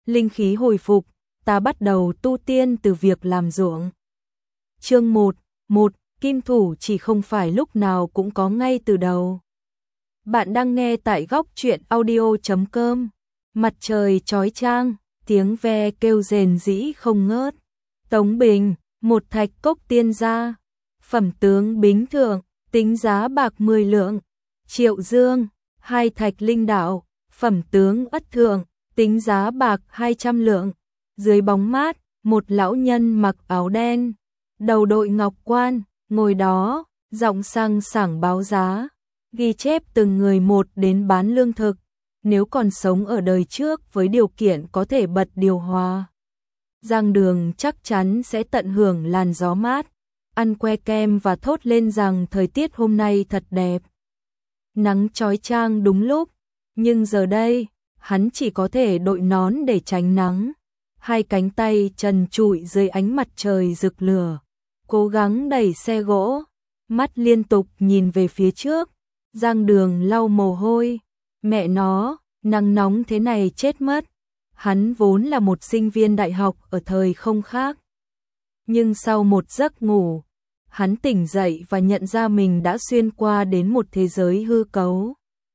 linh khí hồi phục, ta bắt đầu tu tiên từ việc làm ruộng. Chương 1, kim thủ chỉ không phải lúc nào cũng có ngay từ đầu. Bạn đang nghe tại góc truyện audio.com. Mặt trời chói chang, tiếng ve kêu rền rĩ không ngớt. Tống Bình, một thạch cốc tiên gia. Phẩm tướng bính thượng, tính giá bạc 10 lượng. Triệu Dương, hai thạch linh đạo. Phẩm tướng ất thượng, tính giá bạc 200 lượng. Dưới bóng mát, một lão nhân mặc áo đen, đầu đội ngọc quan, ngồi đó, giọng sang sảng báo giá, ghi chép từng người một đến bán lương thực, nếu còn sống ở đời trước với điều kiện có thể bật điều hòa. Giang Đường chắc chắn sẽ tận hưởng làn gió mát, ăn que kem và thốt lên rằng thời tiết hôm nay thật đẹp. Nắng chói chang đúng lúc, nhưng giờ đây, hắn chỉ có thể đội nón để tránh nắng. Hai cánh tay trần trụi dưới ánh mặt trời rực lửa, cố gắng đẩy xe gỗ, mắt liên tục nhìn về phía trước. Giang Đường lau mồ hôi, mẹ nó, nắng nóng thế này chết mất. Hắn vốn là một sinh viên đại học ở thời không khác. Nhưng sau một giấc ngủ, hắn tỉnh dậy và nhận ra mình đã xuyên qua đến một thế giới hư cấu,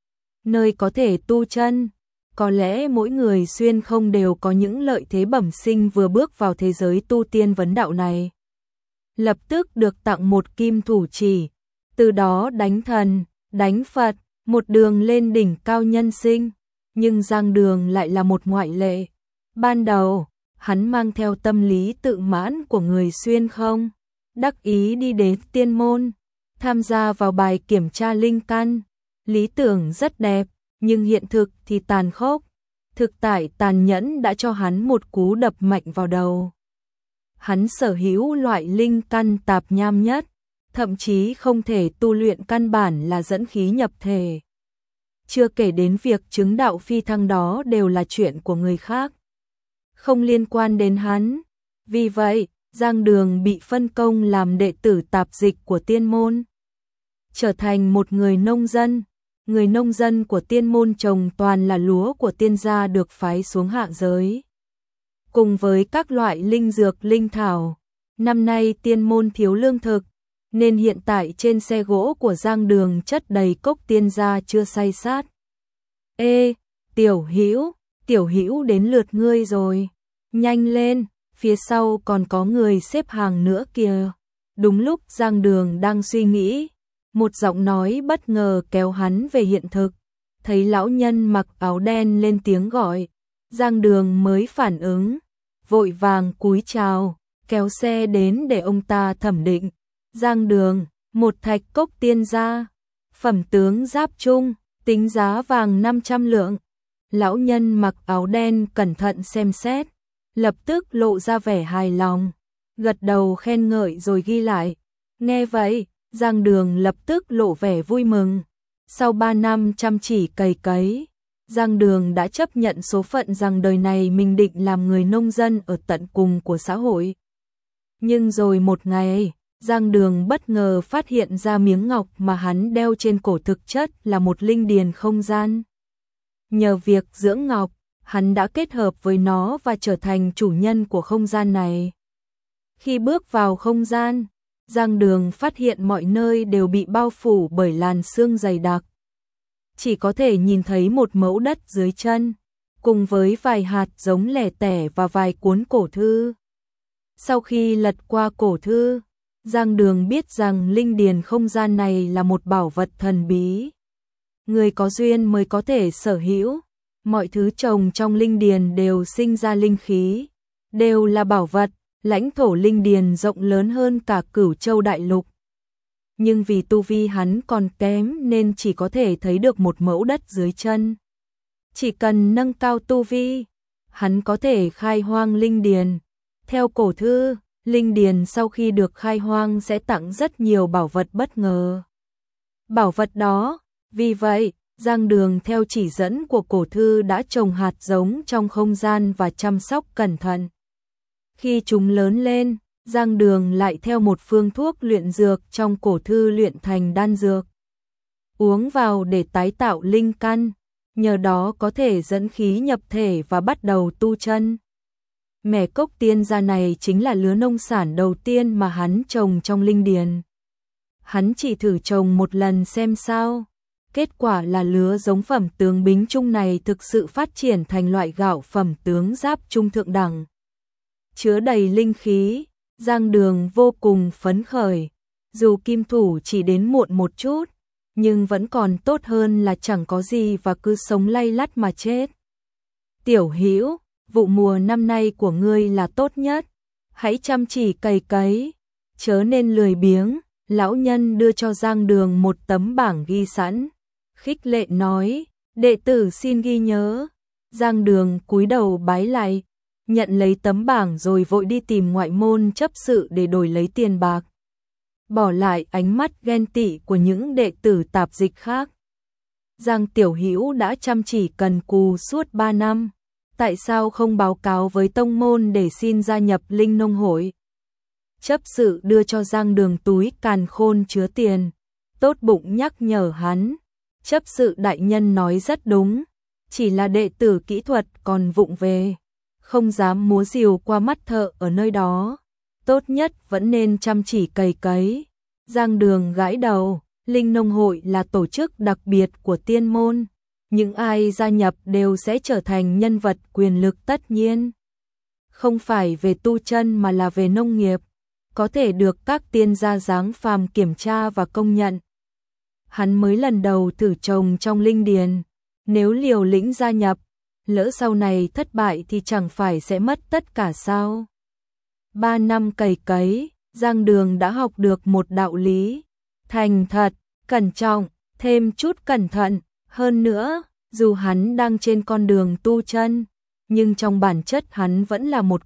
nơi có thể tu chân. Có lẽ mỗi người xuyên không đều có những lợi thế bẩm sinh vừa bước vào thế giới tu tiên vấn đạo này. Lập tức được tặng một kim thủ chỉ, từ đó đánh thần, đánh Phật, một đường lên đỉnh cao nhân sinh. Nhưng Giang Đường lại là một ngoại lệ. Ban đầu, hắn mang theo tâm lý tự mãn của người xuyên không, đắc ý đi đến tiên môn, tham gia vào bài kiểm tra linh căn. Lý tưởng rất đẹp, nhưng hiện thực thì tàn khốc. Thực tại tàn nhẫn đã cho hắn một cú đập mạnh vào đầu. Hắn sở hữu loại linh căn tạp nham nhất, thậm chí không thể tu luyện, căn bản là dẫn khí nhập thể. Chưa kể đến việc chứng đạo phi thăng đó đều là chuyện của người khác, không liên quan đến hắn. Vì vậy, Giang Đường bị phân công làm đệ tử tạp dịch của tiên môn, trở thành một người nông dân. Người nông dân của tiên môn trồng toàn là lúa của tiên gia được phái xuống hạ giới, cùng với các loại linh dược linh thảo. Năm nay tiên môn thiếu lương thực, nên hiện tại trên xe gỗ của Giang Đường chất đầy cốc tiên gia chưa xay sát. Ê, Tiểu Hữu đến lượt ngươi rồi, nhanh lên, phía sau còn có người xếp hàng nữa kìa. Đúng lúc Giang Đường đang suy nghĩ, một giọng nói bất ngờ kéo hắn về hiện thực. Thấy lão nhân mặc áo đen lên tiếng gọi, Giang Đường mới phản ứng, vội vàng cúi chào, kéo xe đến để ông ta thẩm định. Giang Đường, một thạch cốc tiên gia, phẩm tướng giáp trung, tính giá vàng 500 lượng. Lão nhân mặc áo đen cẩn thận xem xét, lập tức lộ ra vẻ hài lòng, gật đầu khen ngợi rồi ghi lại. Nghe vậy, Giang Đường lập tức lộ vẻ vui mừng. Sau 3 năm chăm chỉ cày cấy, Giang Đường đã chấp nhận số phận rằng đời này mình định làm người nông dân ở tận cùng của xã hội. Nhưng rồi một ngày, Giang Đường bất ngờ phát hiện ra miếng ngọc mà hắn đeo trên cổ thực chất là một linh điền không gian. Nhờ việc dưỡng ngọc, hắn đã kết hợp với nó và trở thành chủ nhân của không gian này. Khi bước vào không gian, Giang Đường phát hiện mọi nơi đều bị bao phủ bởi làn sương dày đặc. Chỉ có thể nhìn thấy một mẫu đất dưới chân, cùng với vài hạt giống lẻ tẻ và vài cuốn cổ thư. Sau khi lật qua cổ thư, Giang Đường biết rằng linh điền không gian này là một bảo vật thần bí. Người có duyên mới có thể sở hữu. Mọi thứ trồng trong linh điền đều sinh ra linh khí, đều là bảo vật. Lãnh thổ linh điền rộng lớn hơn cả Cửu Châu đại lục. Nhưng vì tu vi hắn còn kém nên chỉ có thể thấy được một mẫu đất dưới chân. Chỉ cần nâng cao tu vi, hắn có thể khai hoang linh điền. Theo cổ thư, linh điền sau khi được khai hoang sẽ tặng rất nhiều bảo vật bất ngờ. Bảo vật đó, vì vậy, Giang Đường theo chỉ dẫn của cổ thư đã trồng hạt giống trong không gian và chăm sóc cẩn thận. Khi chúng lớn lên, Giang Đường lại theo một phương thuốc luyện dược trong cổ thư luyện thành đan dược. Uống vào để tái tạo linh căn. nhờ đó có thể dẫn khí nhập thể và bắt đầu tu chân. Mẻ cốc tiên gia này chính là lứa nông sản đầu tiên mà hắn trồng trong linh điền. Hắn chỉ thử trồng một lần xem sao. Kết quả là lứa giống phẩm tướng Bính Trung này thực sự phát triển thành loại gạo phẩm tướng giáp trung thượng đẳng. Chứa đầy linh khí, Giang Đường vô cùng phấn khởi. Dù kim thủ chỉ đến muộn một chút, nhưng vẫn còn tốt hơn là chẳng có gì và cứ sống lay lắt mà chết. Tiểu Hữu, vụ mùa năm nay của ngươi là tốt nhất, hãy chăm chỉ cày cấy, chớ nên lười biếng. Lão nhân đưa cho Giang Đường một tấm bảng ghi sẵn, khích lệ nói, đệ tử xin ghi nhớ. Giang Đường cúi đầu bái lại, nhận lấy tấm bảng rồi vội đi tìm ngoại môn chấp sự để đổi lấy tiền bạc. Bỏ lại ánh mắt ghen tị của những đệ tử tạp dịch khác. Giang Tiểu Hữu đã chăm chỉ cần cù suốt 3 năm, tại sao không báo cáo với tông môn để xin gia nhập Linh Nông Hội? Chấp sự đưa cho Giang Đường túi càn khôn chứa tiền, tốt bụng nhắc nhở hắn. Chấp sự đại nhân nói rất đúng, chỉ là đệ tử kỹ thuật còn vụng về, không dám múa rìu qua mắt thợ ở nơi đó. Tốt nhất vẫn nên chăm chỉ cày cấy. Giang Đường gãi đầu, Linh Nông Hội là tổ chức đặc biệt của tiên môn. Những ai gia nhập đều sẽ trở thành nhân vật quyền lực tất nhiên. Không phải về tu chân mà là về nông nghiệp, có thể được các tiên gia dáng phàm kiểm tra và công nhận. Hắn mới lần đầu thử trồng trong linh điền, nếu liều lĩnh gia nhập, lỡ sau này thất bại thì chẳng phải sẽ mất tất cả sao? 3 năm cày cấy, Giang Đường đã học được một đạo lý, thành thật, cẩn trọng, thêm chút cẩn thận. Hơn nữa, dù hắn đang trên con đường tu chân, nhưng trong bản chất hắn vẫn là một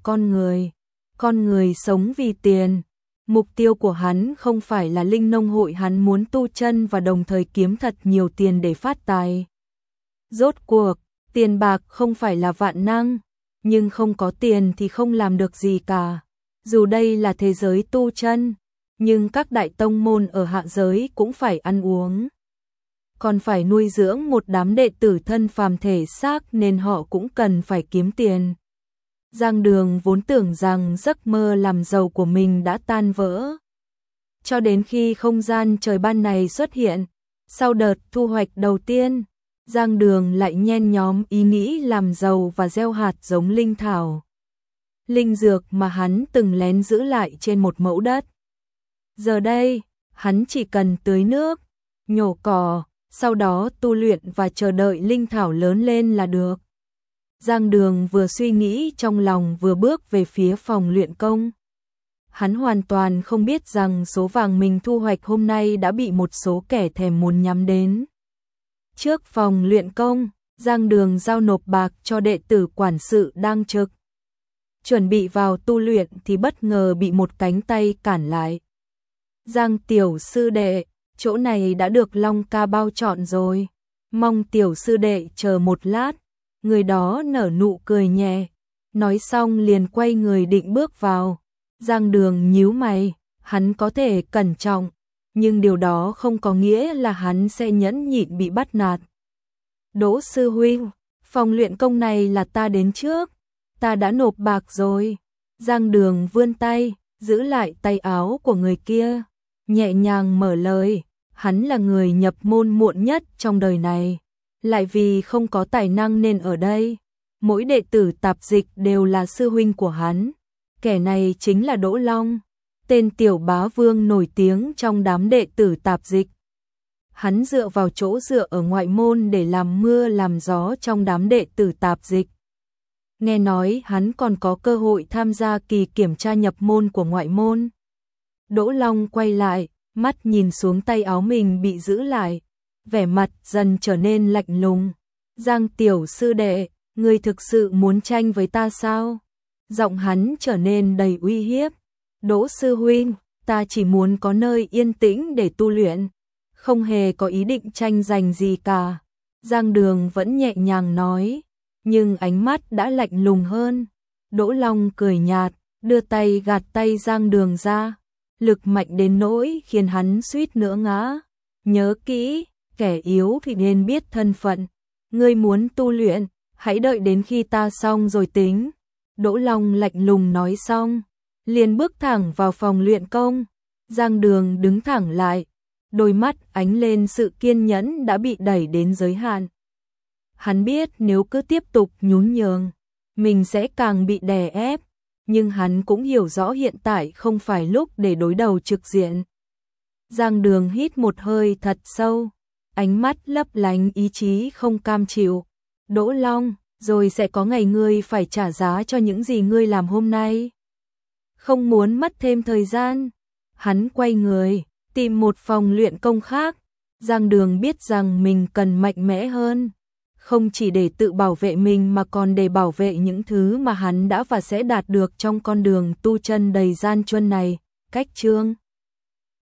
con người sống vì tiền. Mục tiêu của hắn không phải là Linh Nông Hội, hắn muốn tu chân và đồng thời kiếm thật nhiều tiền để phát tài. Rốt cuộc, tiền bạc không phải là vạn năng, nhưng không có tiền thì không làm được gì cả. Dù đây là thế giới tu chân, nhưng các đại tông môn ở hạ giới cũng phải ăn uống, còn phải nuôi dưỡng một đám đệ tử thân phàm thể xác nên họ cũng cần phải kiếm tiền. Giang Đường vốn tưởng rằng giấc mơ làm giàu của mình đã tan vỡ. Cho đến khi không gian trời ban này xuất hiện, sau đợt thu hoạch đầu tiên, Giang Đường lại nhen nhóm ý nghĩ làm giàu và gieo hạt giống linh thảo, linh dược mà hắn từng lén giữ lại trên một mẫu đất. Giờ đây, hắn chỉ cần tưới nước, nhổ cỏ, sau đó tu luyện và chờ đợi linh thảo lớn lên là được. Giang Đường vừa suy nghĩ trong lòng vừa bước về phía phòng luyện công. Hắn hoàn toàn không biết rằng số vàng mình thu hoạch hôm nay đã bị một số kẻ thèm muốn nhắm đến. Trước phòng luyện công, Giang Đường giao nộp bạc cho đệ tử quản sự đang trực. Chuẩn bị vào tu luyện thì bất ngờ bị một cánh tay cản lại. Giang tiểu sư đệ, chỗ này đã được Long ca bao trọn rồi. Mong tiểu sư đệ chờ một lát. Người đó nở nụ cười nhẹ, nói xong liền quay người định bước vào. Giang Đường nhíu mày, hắn có thể cẩn trọng, nhưng điều đó không có nghĩa là hắn sẽ nhẫn nhịn bị bắt nạt. Đỗ sư huynh, phòng luyện công này là ta đến trước, ta đã nộp bạc rồi. Giang Đường vươn tay, giữ lại tay áo của người kia, nhẹ nhàng mở lời, hắn là người nhập môn muộn nhất trong đời này, lại vì không có tài năng nên ở đây. Mỗi đệ tử tạp dịch đều là sư huynh của hắn. Kẻ này chính là Đỗ Long, tên tiểu bá vương nổi tiếng trong đám đệ tử tạp dịch. Hắn dựa vào chỗ dựa ở ngoại môn để làm mưa làm gió trong đám đệ tử tạp dịch. Nghe nói hắn còn có cơ hội tham gia kỳ kiểm tra nhập môn của ngoại môn. Đỗ Long quay lại, mắt nhìn xuống tay áo mình bị giữ lại, vẻ mặt dần trở nên lạnh lùng. Giang tiểu sư đệ, ngươi thực sự muốn tranh với ta sao? Giọng hắn trở nên đầy uy hiếp. Đỗ sư huynh, ta chỉ muốn có nơi yên tĩnh để tu luyện, không hề có ý định tranh giành gì cả. Giang Đường vẫn nhẹ nhàng nói, nhưng ánh mắt đã lạnh lùng hơn. Đỗ Long cười nhạt, đưa tay gạt tay Giang Đường ra, lực mạnh đến nỗi khiến hắn suýt nữa ngã. Nhớ kỹ, kẻ yếu thì nên biết thân phận, Ngươi muốn tu luyện, hãy đợi đến khi ta xong rồi tính. Đỗ Long lạnh lùng nói xong, liền bước thẳng vào phòng luyện công. Giang Đường đứng thẳng lại, đôi mắt ánh lên sự kiên nhẫn đã bị đẩy đến giới hạn. Hắn biết nếu cứ tiếp tục nhún nhường, mình sẽ càng bị đè ép, nhưng hắn cũng hiểu rõ hiện tại không phải lúc để đối đầu trực diện. Giang Đường hít một hơi thật sâu, ánh mắt lấp lánh ý chí không cam chịu. Đỗ Long, rồi sẽ có ngày ngươi phải trả giá cho những gì ngươi làm hôm nay. Không muốn mất thêm thời gian, hắn quay người, tìm một phòng luyện công khác. Giang Đường biết rằng mình cần mạnh mẽ hơn, không chỉ để tự bảo vệ mình mà còn để bảo vệ những thứ mà hắn đã và sẽ đạt được trong con đường tu chân đầy gian truân này. Cách chương